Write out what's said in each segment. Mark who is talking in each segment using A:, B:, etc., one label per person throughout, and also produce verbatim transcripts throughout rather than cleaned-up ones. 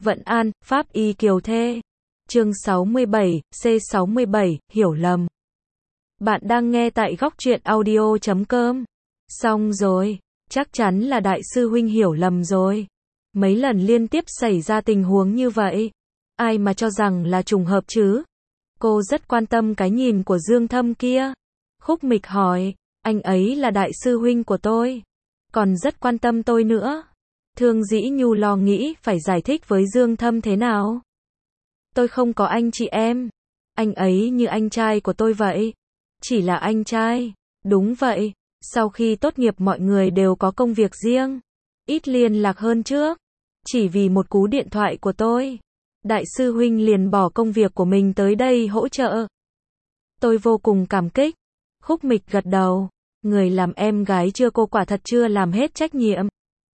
A: Vận An, Pháp Y Kiều Thê. Chương sáu mươi bảy, C sáu mươi bảy, hiểu lầm. Bạn đang nghe tại góc truyện audio chấm com. Xong rồi, chắc chắn là đại sư huynh hiểu lầm rồi. Mấy lần liên tiếp xảy ra tình huống như vậy. Ai mà cho rằng là trùng hợp chứ? Cô rất quan tâm cái nhìn của Dương Thâm kia. Khúc Mịch hỏi, anh ấy là đại sư huynh của tôi. Còn rất quan tâm tôi nữa. Thương Dĩ Nhu lo nghĩ phải giải thích với Dương Thâm thế nào. Tôi không có anh chị em. Anh ấy như anh trai của tôi vậy. Chỉ là anh trai. Đúng vậy. Sau khi tốt nghiệp mọi người đều có công việc riêng. Ít liên lạc hơn trước. Chỉ vì một cú điện thoại của tôi. Đại sư huynh liền bỏ công việc của mình tới đây hỗ trợ. Tôi vô cùng cảm kích. Khúc Mịch gật đầu. Người làm em gái chưa cô quả thật chưa làm hết trách nhiệm.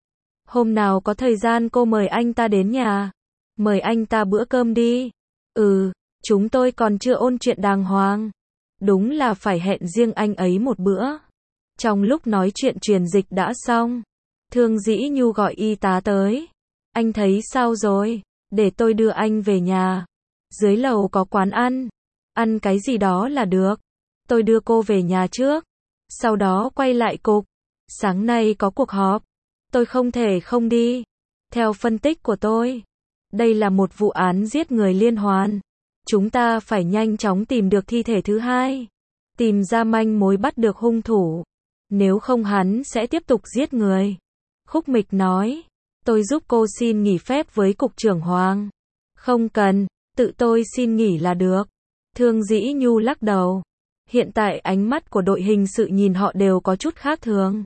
A: Hôm nào có thời gian cô mời anh ta đến nhà. Mời anh ta bữa cơm đi. Ừ, chúng tôi còn chưa ôn chuyện đàng hoàng. Đúng là phải hẹn riêng anh ấy một bữa. Trong lúc nói chuyện truyền dịch đã xong. Thương Dĩ Nhu gọi y tá tới. Anh thấy sao rồi? Để tôi đưa anh về nhà. Dưới lầu có quán ăn. Ăn cái gì đó là được. Tôi đưa cô về nhà trước. Sau đó quay lại cục. Sáng nay có cuộc họp. Tôi không thể không đi. Theo phân tích của tôi, đây là một vụ án giết người liên hoàn. Chúng ta phải nhanh chóng tìm được thi thể thứ hai. Tìm ra manh mối bắt được hung thủ. Nếu không hắn sẽ tiếp tục giết người. Khúc Mịch nói, tôi giúp cô xin nghỉ phép với cục trưởng Hoàng. Không cần, tự tôi xin nghỉ là được. Thương Dĩ Nhu lắc đầu. Hiện tại ánh mắt của đội hình sự nhìn họ đều có chút khác thường.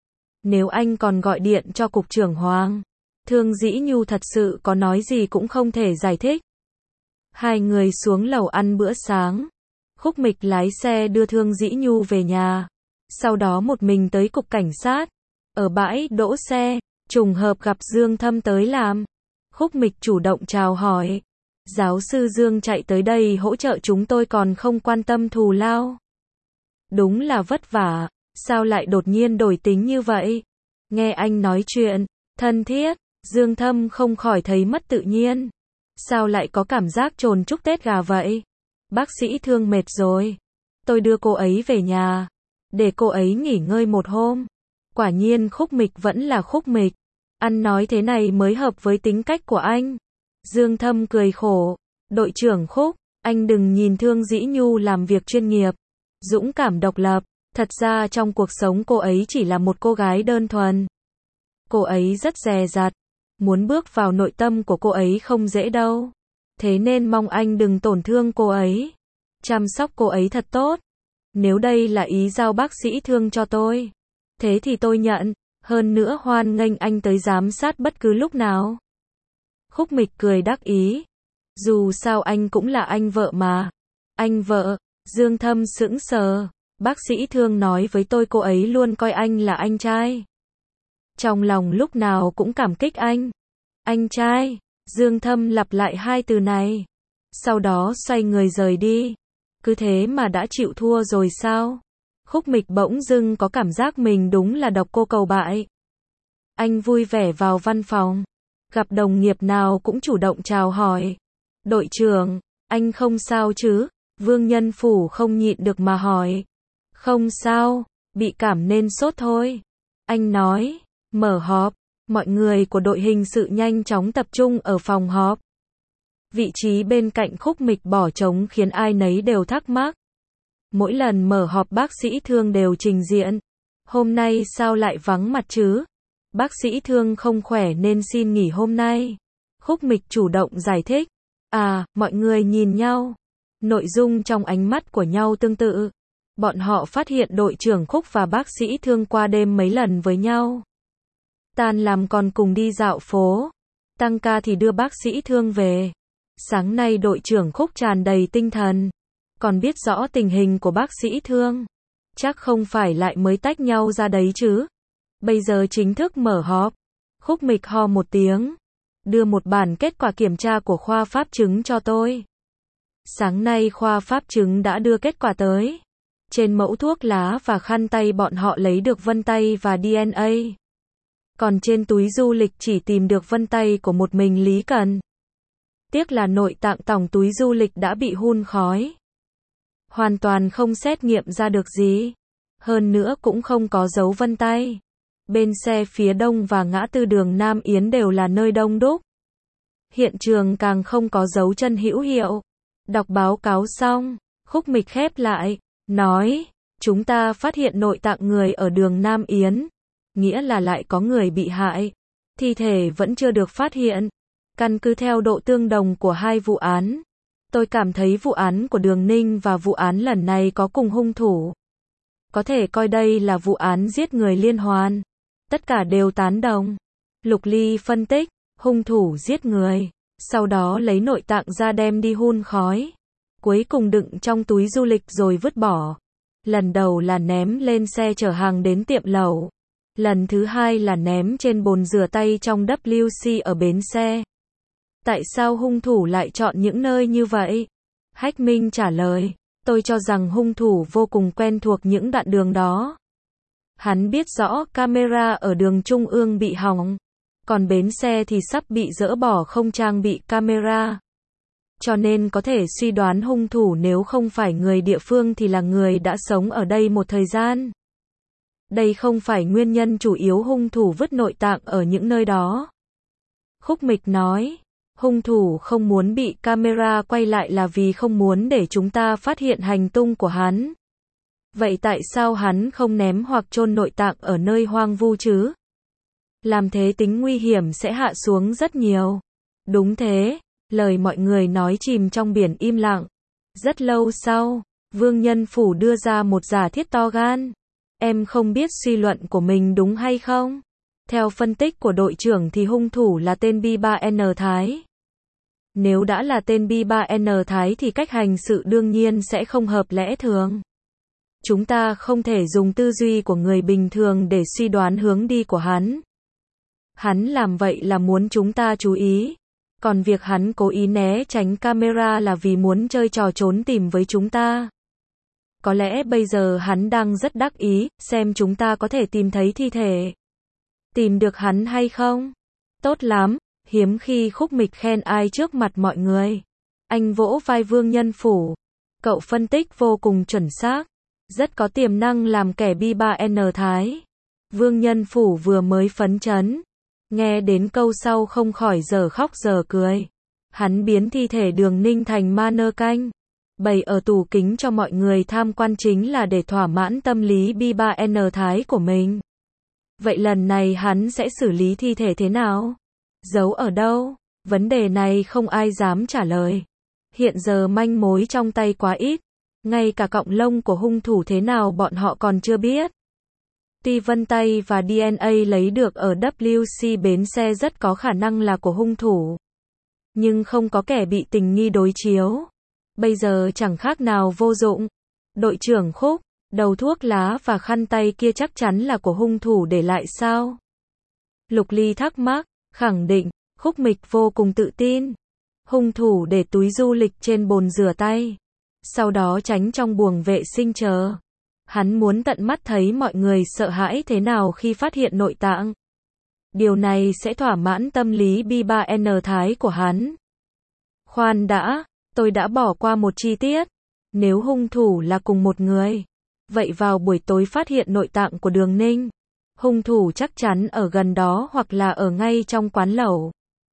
A: Nếu anh còn gọi điện cho cục trưởng Hoàng, Thương Dĩ Nhu thật sự có nói gì cũng không thể giải thích. Hai người xuống lầu ăn bữa sáng. Khúc Mịch lái xe đưa Thương Dĩ Nhu về nhà. Sau đó một mình tới cục cảnh sát. Ở bãi đỗ xe, trùng hợp gặp Dương Thâm tới làm. Khúc Mịch chủ động chào hỏi. Giáo sư Dương chạy tới đây hỗ trợ chúng tôi còn không quan tâm thù lao. Đúng là vất vả. Sao lại đột nhiên đổi tính như vậy? Nghe anh nói chuyện thân thiết, Dương Thâm không khỏi thấy mất tự nhiên. Sao lại có cảm giác trồn chúc Tết gà vậy? Bác sĩ Thương mệt rồi. Tôi đưa cô ấy về nhà. Để cô ấy nghỉ ngơi một hôm. Quả nhiên Khúc Mịch vẫn là Khúc Mịch. Ăn nói thế này mới hợp với tính cách của anh. Dương Thâm cười khổ. Đội trưởng Khúc, anh đừng nhìn Thương Dĩ Nhu làm việc chuyên nghiệp. Dũng cảm độc lập. Thật ra trong cuộc sống cô ấy chỉ là một cô gái đơn thuần. Cô ấy rất dè dặt. Muốn bước vào nội tâm của cô ấy không dễ đâu. Thế nên mong anh đừng tổn thương cô ấy. Chăm sóc cô ấy thật tốt. Nếu đây là ý giao bác sĩ Thương cho tôi, thế thì tôi nhận. Hơn nữa hoan nghênh anh tới giám sát bất cứ lúc nào. Khúc Mịch cười đắc ý. Dù sao anh cũng là anh vợ mà. Anh vợ? Dương Thâm sững sờ. Bác sĩ Thương nói với tôi cô ấy luôn coi anh là anh trai. Trong lòng lúc nào cũng cảm kích anh. Anh trai. Dương Thâm lặp lại hai từ này. Sau đó xoay người rời đi. Cứ thế mà đã chịu thua rồi sao? Khúc Mịch bỗng dưng có cảm giác mình đúng là độc cô cầu bại. Anh vui vẻ vào văn phòng. Gặp đồng nghiệp nào cũng chủ động chào hỏi. Đội trưởng, anh không sao chứ? Vương Nhân Phủ không nhịn được mà hỏi. Không sao, bị cảm nên sốt thôi. Anh nói, mở họp, mọi người của đội hình sự nhanh chóng tập trung ở phòng họp. Vị trí bên cạnh Khúc Mịch bỏ trống khiến ai nấy đều thắc mắc. Mỗi lần mở họp bác sĩ Thương đều trình diện. Hôm nay sao lại vắng mặt chứ? Bác sĩ Thương không khỏe nên xin nghỉ hôm nay. Khúc Mịch chủ động giải thích. À, mọi người nhìn nhau. Nội dung trong ánh mắt của nhau tương tự. Bọn họ phát hiện đội trưởng Khúc và bác sĩ Thương qua đêm mấy lần với nhau. Tan làm còn cùng đi dạo phố. Tăng ca thì đưa bác sĩ Thương về. Sáng nay đội trưởng Khúc tràn đầy tinh thần. Còn biết rõ tình hình của bác sĩ Thương. Chắc không phải lại mới tách nhau ra đấy chứ. Bây giờ chính thức mở họp. Khúc Mịch ho một tiếng. Đưa một bản kết quả kiểm tra của khoa pháp chứng cho tôi. Sáng nay khoa pháp chứng đã đưa kết quả tới. Trên mẫu thuốc lá và khăn tay bọn họ lấy được vân tay và đê en a. Còn trên túi du lịch chỉ tìm được vân tay của một mình Lý Cần. Tiếc là nội tạng tòng túi du lịch đã bị hun khói. Hoàn toàn không xét nghiệm ra được gì. Hơn nữa cũng không có dấu vân tay. Bên xe phía đông và ngã tư đường Nam Yến đều là nơi đông đúc. Hiện trường càng không có dấu chân hữu hiệu. Đọc báo cáo xong, Khúc Mịch khép lại, nói, chúng ta phát hiện nội tạng người ở đường Nam Yến, nghĩa là lại có người bị hại. Thi thể vẫn chưa được phát hiện. Căn cứ theo độ tương đồng của hai vụ án, tôi cảm thấy vụ án của Đường Ninh và vụ án lần này có cùng hung thủ. Có thể coi đây là vụ án giết người liên hoàn. Tất cả đều tán đồng. Lục Ly phân tích, hung thủ giết người, sau đó lấy nội tạng ra đem đi hun khói, cuối cùng đựng trong túi du lịch rồi vứt bỏ. Lần đầu là ném lên xe chở hàng đến tiệm lẩu. Lần thứ hai là ném trên bồn rửa tay trong W C ở bến xe. Tại sao hung thủ lại chọn những nơi như vậy? Hách Minh trả lời, tôi cho rằng hung thủ vô cùng quen thuộc những đoạn đường đó. Hắn biết rõ camera ở đường Trung ương bị hỏng, còn bến xe thì sắp bị dỡ bỏ không trang bị camera. Cho nên có thể suy đoán hung thủ nếu không phải người địa phương thì là người đã sống ở đây một thời gian. Đây không phải nguyên nhân chủ yếu hung thủ vứt nội tạng ở những nơi đó. Khúc Mịch nói, hung thủ không muốn bị camera quay lại là vì không muốn để chúng ta phát hiện hành tung của hắn. Vậy tại sao hắn không ném hoặc chôn nội tạng ở nơi hoang vu chứ? Làm thế tính nguy hiểm sẽ hạ xuống rất nhiều. Đúng thế, lời mọi người nói chìm trong biển im lặng. Rất lâu sau, Vương Nhân Phủ đưa ra một giả thiết to gan. Em không biết suy luận của mình đúng hay không? Theo phân tích của đội trưởng thì hung thủ là tên B ba N Thái. Nếu đã là tên B ba N Thái thì cách hành sự đương nhiên sẽ không hợp lẽ thường. Chúng ta không thể dùng tư duy của người bình thường để suy đoán hướng đi của hắn. Hắn làm vậy là muốn chúng ta chú ý. Còn việc hắn cố ý né tránh camera là vì muốn chơi trò trốn tìm với chúng ta. Có lẽ bây giờ hắn đang rất đắc ý, xem chúng ta có thể tìm thấy thi thể. Tìm được hắn hay không? Tốt lắm, hiếm khi Khúc Mịch khen ai trước mặt mọi người. Anh vỗ vai Vương Nhân Phủ. Cậu phân tích vô cùng chuẩn xác. Rất có tiềm năng làm kẻ B ba N Thái. Vương Nhân Phủ vừa mới phấn chấn. Nghe đến câu sau không khỏi giờ khóc giờ cười. Hắn biến thi thể Đường Ninh thành ma nơ canh, bày ở tủ kính cho mọi người tham quan chính là để thỏa mãn tâm lý B ba N Thái của mình. Vậy lần này hắn sẽ xử lý thi thể thế nào? Giấu ở đâu? Vấn đề này không ai dám trả lời. Hiện giờ manh mối trong tay quá ít. Ngay cả cọng lông của hung thủ thế nào bọn họ còn chưa biết. Tuy vân tay và D N A lấy được ở W C bến xe rất có khả năng là của hung thủ. Nhưng không có kẻ bị tình nghi đối chiếu. Bây giờ chẳng khác nào vô dụng. Đội trưởng Khúc, đầu thuốc lá và khăn tay kia chắc chắn là của hung thủ để lại sao? Lục Ly thắc mắc, khẳng định, Khúc Mịch vô cùng tự tin. Hung thủ để túi du lịch trên bồn rửa tay. Sau đó tránh trong buồng vệ sinh chờ. Hắn muốn tận mắt thấy mọi người sợ hãi thế nào khi phát hiện nội tạng. Điều này sẽ thỏa mãn tâm lý B ba N Thái của hắn. Khoan đã, tôi đã bỏ qua một chi tiết. Nếu hung thủ là cùng một người, vậy vào buổi tối phát hiện nội tạng của Đường Ninh, hung thủ chắc chắn ở gần đó hoặc là ở ngay trong quán lẩu.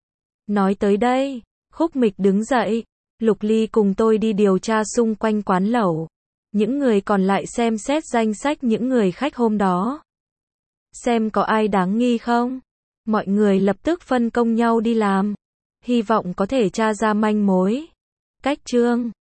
A: Nói tới đây, Khúc Mịch đứng dậy. Lục Ly cùng tôi đi điều tra xung quanh quán lẩu. Những người còn lại xem xét danh sách những người khách hôm đó. Xem có ai đáng nghi không? Mọi người lập tức phân công nhau đi làm. Hy vọng có thể tra ra manh mối. Cách chương